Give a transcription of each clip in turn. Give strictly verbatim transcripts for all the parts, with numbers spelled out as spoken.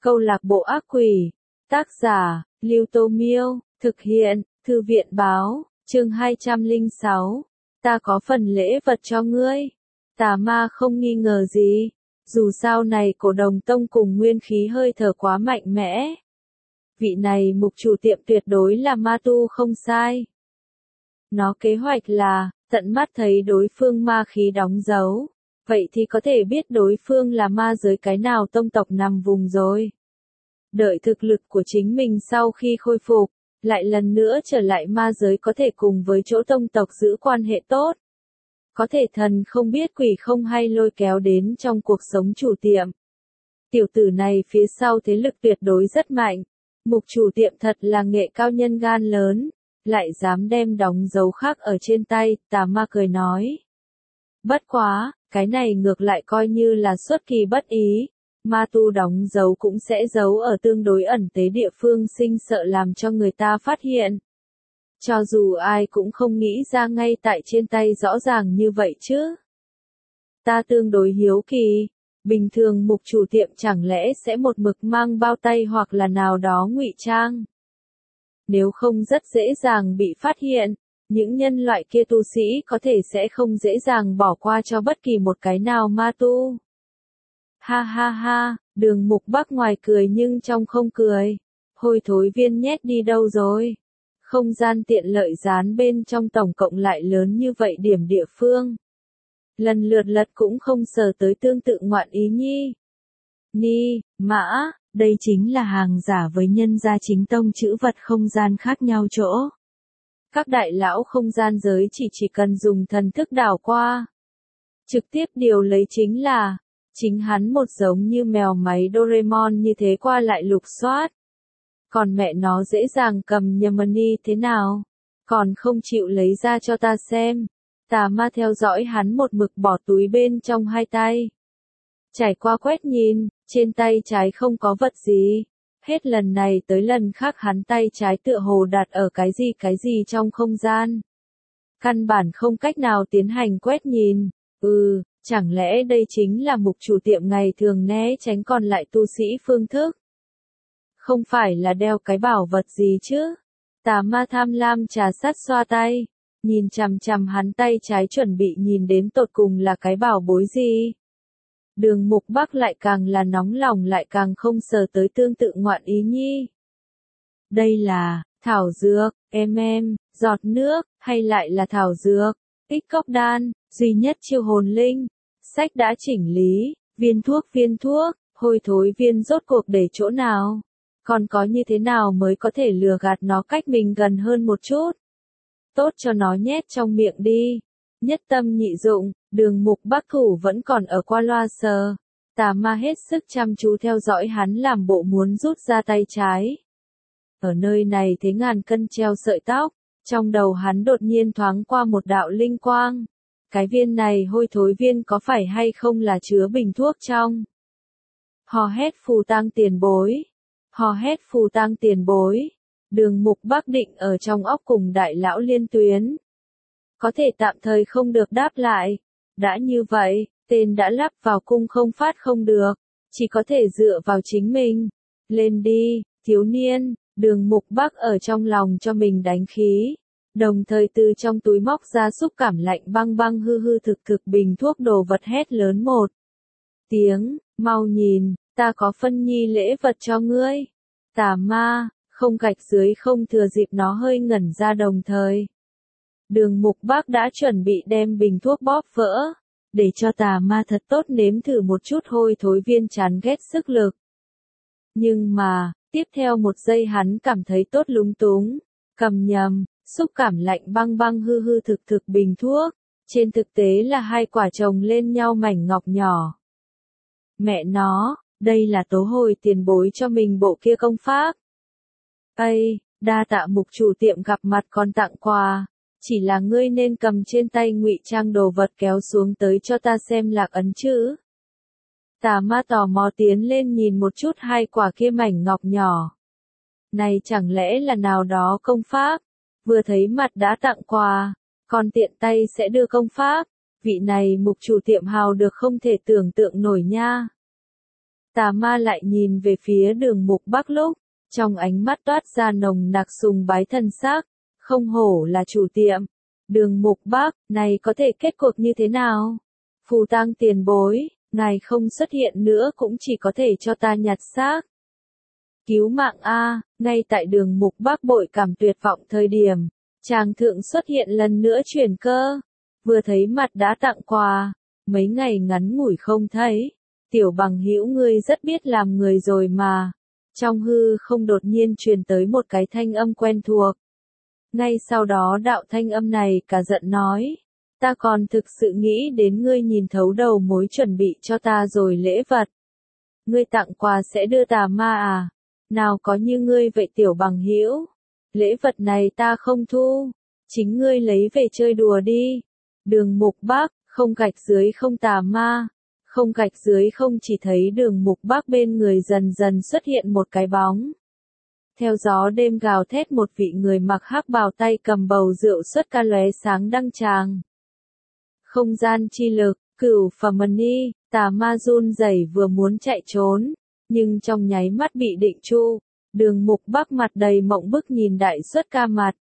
Câu lạc bộ ác quỷ. Tác giả, Lưu Tô Miêu. Thực hiện, Thư viện Báo. Chương hai trăm lẻ sáu. Ta có phần lễ vật cho ngươi. Tà ma không nghi ngờ gì. Dù sao này cổ đồng tông cùng nguyên khí hơi thở quá mạnh mẽ. Vị này mục chủ tiệm tuyệt đối là ma tu không sai. Nó kế hoạch là, tận mắt thấy đối phương ma khí đóng dấu. Vậy thì có thể biết đối phương là ma giới cái nào tông tộc nằm vùng rồi. Đợi thực lực của chính mình sau khi khôi phục, lại lần nữa trở lại ma giới có thể cùng với chỗ tông tộc giữ quan hệ tốt. Có thể thần không biết quỷ không hay lôi kéo đến trong cuộc sống chủ tiệm. Tiểu tử này phía sau thế lực tuyệt đối rất mạnh. Mục chủ tiệm thật là nghệ cao nhân gan lớn, lại dám đem đóng dấu khác ở trên tay, tà ma cười nói. Bất quá, cái này ngược lại coi như là xuất kỳ bất ý. Ma tu đóng dấu cũng sẽ giấu ở tương đối ẩn tế địa phương sinh sợ làm cho người ta phát hiện. Cho dù ai cũng không nghĩ ra ngay tại trên tay rõ ràng như vậy chứ. Ta tương đối hiếu kỳ, bình thường mục chủ tiệm chẳng lẽ sẽ một mực mang bao tay hoặc là nào đó ngụy trang. Nếu không rất dễ dàng bị phát hiện, những nhân loại kia tu sĩ có thể sẽ không dễ dàng bỏ qua cho bất kỳ một cái nào ma tu. Ha ha ha, Đường Mục Bắc ngoài cười nhưng trong không cười. Hôi thối viên nhét đi đâu rồi? Không gian tiện lợi dán bên trong tổng cộng lại lớn như vậy điểm địa phương. Lần lượt lật cũng không sờ tới tương tự ngoạn ý nhi. Ni, mã, đây chính là hàng giả với nhân gia chính tông chữ vật không gian khác nhau chỗ. Các đại lão không gian giới chỉ chỉ cần dùng thần thức đảo qua. Trực tiếp điều lấy chính là, chính hắn một giống như mèo máy Doraemon như thế qua lại lục soát. Còn mẹ nó dễ dàng cầm nhầm money thế nào? Còn không chịu lấy ra cho ta xem. Tà ma theo dõi hắn một mực bỏ túi bên trong hai tay. Trải qua quét nhìn, trên tay trái không có vật gì. Hết lần này tới lần khác hắn tay trái tựa hồ đặt ở cái gì cái gì trong không gian. Căn bản không cách nào tiến hành quét nhìn. Ừ, chẳng lẽ đây chính là mục chủ tiệm ngày thường né tránh còn lại tu sĩ phương thức? Không phải là đeo cái bảo vật gì chứ? Tà ma tham lam trà sát xoa tay, nhìn chằm chằm hắn tay trái chuẩn bị nhìn đến tột cùng là cái bảo bối gì. Đường Mục Bắc lại càng là nóng lòng lại càng không sờ tới tương tự ngoạn ý nhi. Đây là, thảo dược, em em, giọt nước, hay lại là thảo dược, ích cốc đan, duy nhất chiêu hồn linh, sách đã chỉnh lý, viên thuốc viên thuốc, hôi thối viên rốt cuộc để chỗ nào? Còn có như thế nào mới có thể lừa gạt nó cách mình gần hơn một chút? Tốt cho nó nhét trong miệng đi. Nhất tâm nhị dụng, Đường Mục Bắc thủ vẫn còn ở qua loa sờ. Tà ma hết sức chăm chú theo dõi hắn làm bộ muốn rút ra tay trái. Ở nơi này thế ngàn cân treo sợi tóc, trong đầu hắn đột nhiên thoáng qua một đạo linh quang. Cái viên này hôi thối viên có phải hay không là chứa bình thuốc trong? Hò hét phù tang tiền bối. Hò hét phù tang tiền bối. Đường Mục Bắc định ở trong óc cùng đại lão liên tuyến. Có thể tạm thời không được đáp lại. Đã như vậy, tên đã lắp vào cung không phát không được. Chỉ có thể dựa vào chính mình. Lên đi, thiếu niên. Đường Mục Bắc ở trong lòng cho mình đánh khí. Đồng thời từ trong túi móc ra xúc cảm lạnh băng băng hư hư thực thực bình thuốc đồ vật hét lớn một tiếng, mau nhìn, ta có phân nhi lễ vật cho ngươi. Tà ma, không gạch dưới không thừa dịp nó hơi ngẩn ra đồng thời. Đường Mục Bắc đã chuẩn bị đem bình thuốc bóp vỡ, để cho tà ma thật tốt nếm thử một chút hôi thối viên chán ghét sức lực. Nhưng mà, tiếp theo một giây hắn cảm thấy tốt lúng túng, cầm nhầm. Xúc cảm lạnh băng băng hư hư thực thực bình thuốc, trên thực tế là hai quả chồng lên nhau mảnh ngọc nhỏ. Mẹ nó, đây là tố hồi tiền bối cho mình bộ kia công pháp. Ây, đa tạ mục chủ tiệm gặp mặt còn tặng quà, chỉ là ngươi nên cầm trên tay ngụy trang đồ vật kéo xuống tới cho ta xem lạc ấn chữ. Tà ma tò mò tiến lên nhìn một chút hai quả kia mảnh ngọc nhỏ. Này chẳng lẽ là nào đó công pháp? Vừa thấy mặt đã tặng quà, còn tiện tay sẽ đưa công pháp, vị này mục chủ tiệm hào được không thể tưởng tượng nổi nha. Tà ma lại nhìn về phía Đường Mục Bắc lúc, trong ánh mắt toát ra nồng nặc sùng bái thần sắc, không hổ là chủ tiệm. Đường Mục Bắc, này có thể kết cuộc như thế nào? Phù Tang tiền bối, ngài không xuất hiện nữa cũng chỉ có thể cho ta nhặt xác. Cứu mạng a, ngay tại Đường Mục Bắc bội cảm tuyệt vọng thời điểm, Tràng thượng xuất hiện lần nữa chuyển cơ, vừa thấy mặt đã tặng quà, mấy ngày ngắn ngủi không thấy, tiểu bằng hữu ngươi rất biết làm người rồi mà. Trong hư không đột nhiên truyền tới một cái thanh âm quen thuộc. Ngay sau đó đạo thanh âm này cả giận nói, ta còn thực sự nghĩ đến ngươi nhìn thấu đầu mối chuẩn bị cho ta rồi lễ vật. Ngươi tặng quà sẽ đưa tà ma à? Nào có như ngươi vậy tiểu bằng hữu. Lễ vật này ta không thu, chính ngươi lấy về chơi đùa đi. Đường Mục Bắc, không gạch dưới không tà ma. Không gạch dưới không chỉ thấy Đường Mục Bắc bên người dần dần xuất hiện một cái bóng. Theo gió đêm gào thét một vị người mặc hắc bào tay cầm bầu rượu xuất ca lóe sáng đăng tràng. Không gian chi lực, Cửu Phẩm Mani, tà ma run rẩy vừa muốn chạy trốn, nhưng trong nháy mắt bị định trụ. Đường Mục Bắc mặt đầy mộng bức nhìn đại xuất ca mặt.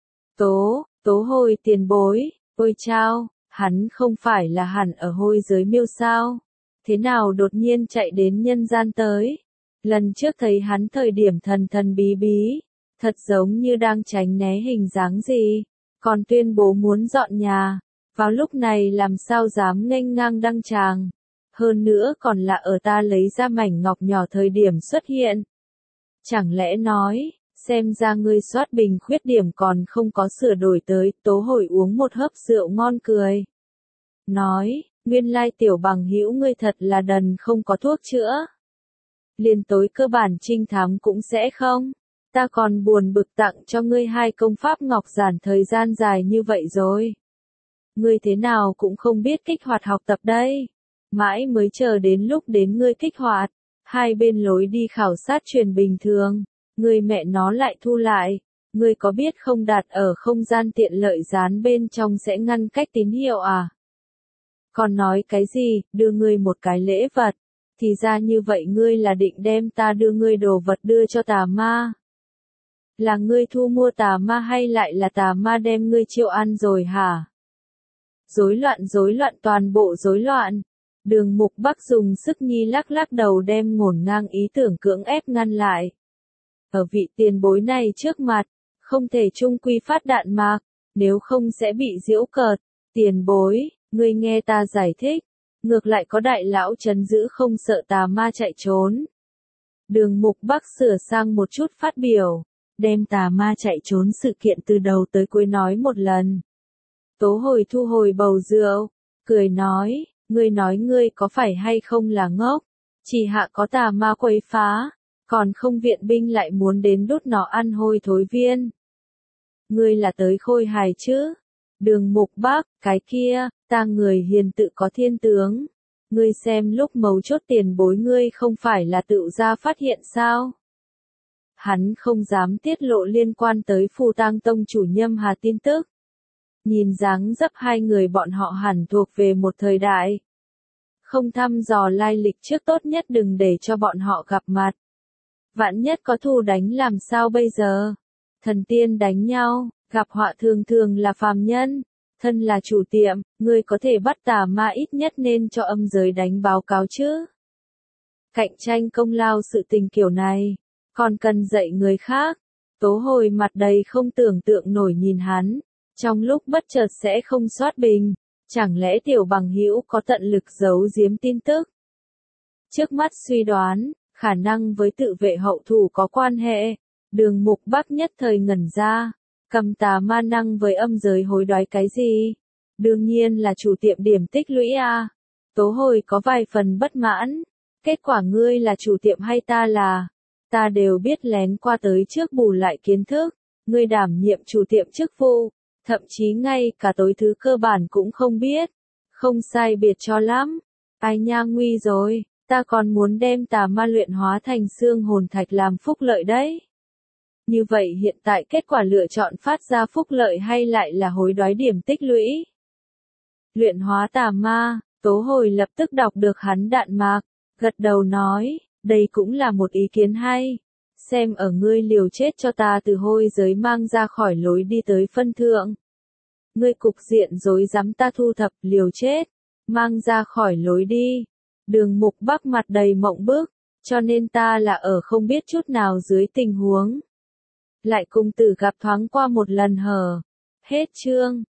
Tố, tố hồi tiền bối, ôi chao, hắn không phải là hẳn ở hôi giới miêu sao? Thế nào đột nhiên chạy đến nhân gian tới? Lần trước thấy hắn thời điểm thần thần bí bí, thật giống như đang tránh né hình dáng gì, còn tuyên bố muốn dọn nhà, vào lúc này làm sao dám nghênh ngang đăng tràng, hơn nữa còn là ở ta lấy ra mảnh ngọc nhỏ thời điểm xuất hiện. Chẳng lẽ nói, xem ra ngươi soát bình khuyết điểm còn không có sửa đổi tới, tố hồi uống một hớp rượu ngon cười. Nói, nguyên lai tiểu bằng hữu ngươi thật là đần không có thuốc chữa. Liền tối cơ bản trinh thám cũng sẽ không. Ta còn buồn bực tặng cho ngươi hai công pháp ngọc giản thời gian dài như vậy rồi. Ngươi thế nào cũng không biết kích hoạt học tập đây. Mãi mới chờ đến lúc đến ngươi kích hoạt. Hai bên lối đi khảo sát truyền bình thường. Ngươi mẹ nó lại thu lại. Ngươi có biết không đặt ở không gian tiện lợi dán bên trong sẽ ngăn cách tín hiệu à? Còn nói cái gì, đưa ngươi một cái lễ vật. Thì ra như vậy ngươi là định đem ta đưa ngươi đồ vật đưa cho tà ma. Là ngươi thu mua tà ma hay lại là tà ma đem ngươi chiêu ăn rồi hả? Rối loạn rối loạn toàn bộ rối loạn. Đường Mục Bắc dùng sức nhi lắc lắc đầu đem ngổn ngang ý tưởng cưỡng ép ngăn lại. Ở vị tiền bối này trước mặt, không thể chung quy phát đạn mạc, nếu không sẽ bị giễu cợt. Tiền bối, ngươi nghe ta giải thích. Ngược lại có đại lão trấn giữ không sợ tà ma chạy trốn. Đường Mục Bắc sửa sang một chút phát biểu, đem tà ma chạy trốn sự kiện từ đầu tới cuối nói một lần. Tố hồi thu hồi bầu rượu, cười nói, ngươi nói ngươi có phải hay không là ngốc, chỉ hạ có tà ma quấy phá, còn không viện binh lại muốn đến đốt nó ăn hôi thối viên. Ngươi là tới khôi hài chứ? Đường Mục Bắc, cái kia, ta người hiền tự có thiên tướng. Ngươi xem lúc mấu chốt tiền bối ngươi không phải là tự ra phát hiện sao? Hắn không dám tiết lộ liên quan tới Phù Tang Tông chủ Nhâm Hà tin tức. Nhìn dáng dấp hai người bọn họ hẳn thuộc về một thời đại. Không thăm dò lai lịch trước tốt nhất đừng để cho bọn họ gặp mặt. Vạn nhất có thù đánh làm sao bây giờ? Thần tiên đánh nhau. Gặp họa thường thường là phàm nhân, thân là chủ tiệm, ngươi có thể bắt tà ma ít nhất nên cho âm giới đánh báo cáo chứ. Cạnh tranh công lao sự tình kiểu này, còn cần dạy người khác. Tố hồi mặt đầy không tưởng tượng nổi nhìn hắn, trong lúc bất chợt sẽ không soát bình, chẳng lẽ tiểu bằng hữu có tận lực giấu giếm tin tức. Trước mắt suy đoán, khả năng với tự vệ hậu thủ có quan hệ, Đường Mục Bắc nhất thời ngẩn ra. Cầm tà ma năng với âm giới hối đoái cái gì? Đương nhiên là chủ tiệm điểm tích lũy a. Tố hồi có vài phần bất mãn. Kết quả ngươi là chủ tiệm hay ta là? Ta đều biết lén qua tới trước bù lại kiến thức. Ngươi đảm nhiệm chủ tiệm chức vụ. Thậm chí ngay cả tối thứ cơ bản cũng không biết. Không sai biệt cho lắm. Ai nha nguy rồi. Ta còn muốn đem tà ma luyện hóa thành xương hồn thạch làm phúc lợi đấy. Như vậy hiện tại kết quả lựa chọn phát ra phúc lợi hay lại là hối đoái điểm tích lũy? Luyện hóa tà ma, tố hồi lập tức đọc được hắn đạn mạc. gật đầu nói, đây cũng là một ý kiến hay. Xem ở ngươi liều chết cho ta từ hôi giới mang ra khỏi lối đi tới phân thượng. Ngươi cục diện rối rắm ta thu thập liều chết, mang ra khỏi lối đi. Đường Mục Bắc mặt đầy mộng bức, cho nên ta là ở không biết chút nào dưới tình huống. Lại cùng tử gặp thoáng qua một lần hờ. Hết chương.